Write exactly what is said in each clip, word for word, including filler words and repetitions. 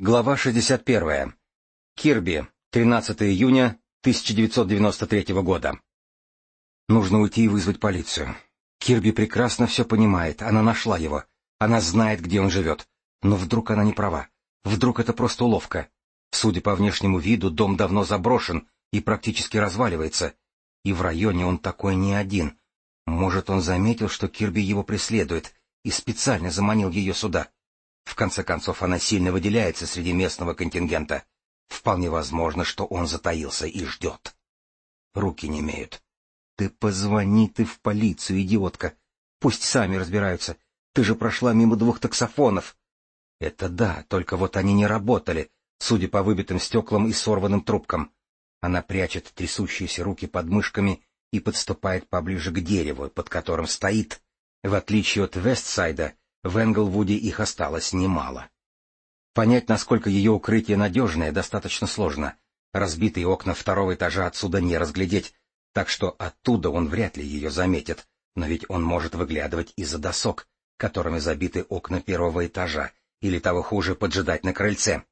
Глава шестьдесят первая. Кирби. тринадцатого июня тысяча девятьсот девяносто третьего года. Нужно уйти и вызвать полицию. Кирби прекрасно все понимает, она нашла его. Она знает, где он живет. Но вдруг она не права. Вдруг это просто уловка. Судя по внешнему виду, дом давно заброшен и практически разваливается. И в районе он такой не один. Может, он заметил, что Кирби его преследует, и специально заманил ее сюда. В конце концов, она сильно выделяется среди местного контингента. Вполне возможно, что он затаился и ждет. Руки немеют. Ты позвони ты в полицию, идиотка. Пусть сами разбираются. Ты же прошла мимо двух таксофонов. Это да, только вот они не работали, судя по выбитым стеклам и сорванным трубкам. Она прячет трясущиеся руки под мышками и подступает поближе к дереву, под которым стоит. В отличие от Вестсайда, в Энглвуде их осталось немало. Понять, насколько ее укрытие надежное, достаточно сложно. Разбитые окна второго этажа отсюда не разглядеть, так что оттуда он вряд ли ее заметит, но ведь он может выглядывать из-за досок, которыми забиты окна первого этажа, или того хуже, поджидать на крыльце.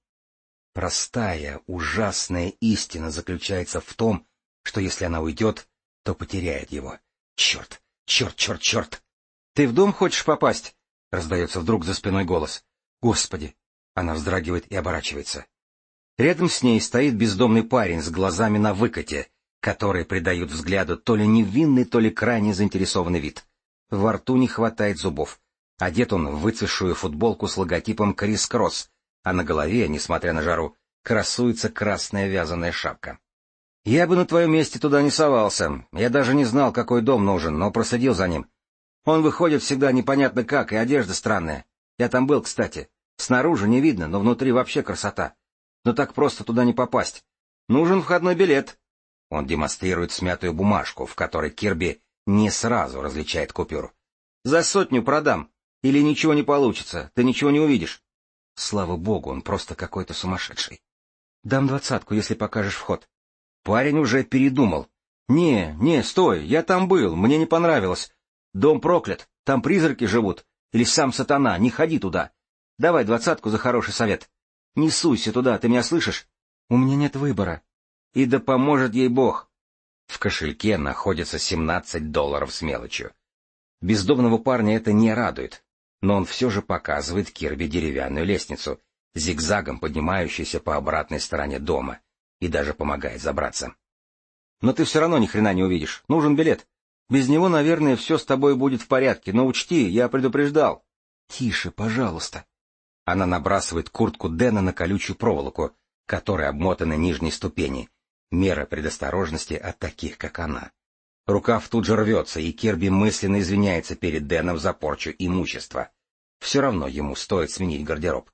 Простая, ужасная истина заключается в том, что если она уйдет, то потеряет его. Черт, черт, черт, черт! Ты в дом хочешь попасть? — раздается вдруг за спиной голос. «Господи!» — она вздрагивает и оборачивается. Рядом с ней стоит бездомный парень с глазами на выкате, которые придают взгляду то ли невинный, то ли крайне заинтересованный вид. Во рту не хватает зубов. Одет он в выцветшую футболку с логотипом «Крис Кросс», а на голове, несмотря на жару, красуется красная вязаная шапка. «Я бы на твоем месте туда не совался. Я даже не знал, какой дом нужен, но проследил за ним. Он выходит всегда непонятно как, и одежда странная. Я там был, кстати. Снаружи не видно, но внутри вообще красота. Но так просто туда не попасть. Нужен входной билет». Он демонстрирует смятую бумажку, в которой Кирби не сразу различает купюру. «За сотню продам. Или ничего не получится, ты ничего не увидишь». Слава богу, он просто какой-то сумасшедший. «Дам двадцатку, если покажешь вход». Парень уже передумал. «Не, не, стой, я там был, мне не понравилось. Дом проклят, там призраки живут. Или сам сатана, не ходи туда. Давай двадцатку за хороший совет. Не суйся туда, ты меня слышишь? У меня нет выбора. И да поможет ей Бог». В кошельке находится семнадцать долларов с мелочью. Бездомного парня это не радует, но он все же показывает Кирби деревянную лестницу, зигзагом поднимающуюся по обратной стороне дома, и даже помогает забраться. «Но ты все равно ни хрена не увидишь. Нужен билет. Без него, наверное, все с тобой будет в порядке, но учти, я предупреждал». «Тише, пожалуйста». Она набрасывает куртку Дэна на колючую проволоку, которой обмотаны нижние ступени. Мера предосторожности от таких, как она. Рукав тут же рвется, и Кирби мысленно извиняется перед Дэном за порчу имущества. Все равно ему стоит сменить гардероб.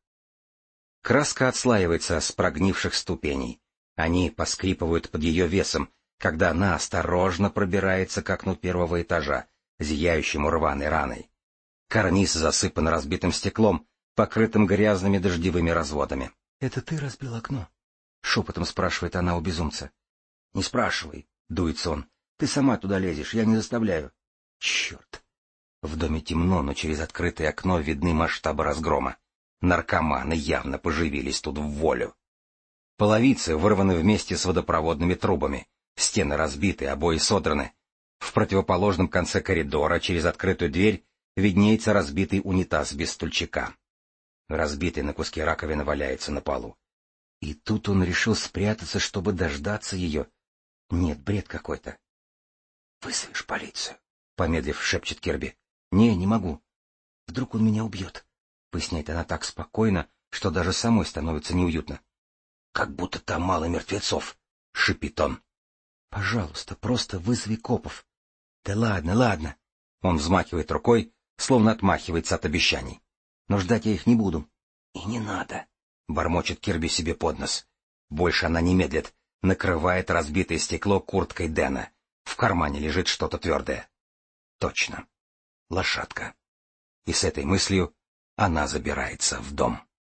Краска отслаивается с прогнивших ступеней. Они поскрипывают под ее весом, когда она осторожно пробирается к окну первого этажа, зияющему рваной раной. Карниз засыпан разбитым стеклом, покрытым грязными дождевыми разводами. — Это ты разбил окно? — шепотом спрашивает она у безумца. — Не спрашивай, — дуется он. — Ты сама туда лезешь, я не заставляю. — Черт! В доме темно, но через открытое окно видны масштабы разгрома. Наркоманы явно поживились тут в волю. Половицы вырваны вместе с водопроводными трубами. Стены разбиты, обои содраны. В противоположном конце коридора, через открытую дверь, виднеется разбитый унитаз без стульчика. Разбитый на куски раковины валяется на полу. И тут он решил спрятаться, чтобы дождаться ее. Нет, бред какой-то. — Вызовешь полицию? — помедлив, шепчет Кирби. — Не, не могу. Вдруг он меня убьет, — поясняет она так спокойно, что даже самой становится неуютно. — Как будто там мало мертвецов, — шипит он. — Пожалуйста, просто вызови копов. — Да ладно, ладно. Он взмахивает рукой, словно отмахивается от обещаний. Но ждать я их не буду. — И не надо, — бормочет Кирби себе под нос. Больше она не медлит, накрывает разбитое стекло курткой Дэна. В кармане лежит что-то твердое. Точно. Лошадка. И с этой мыслью она забирается в дом.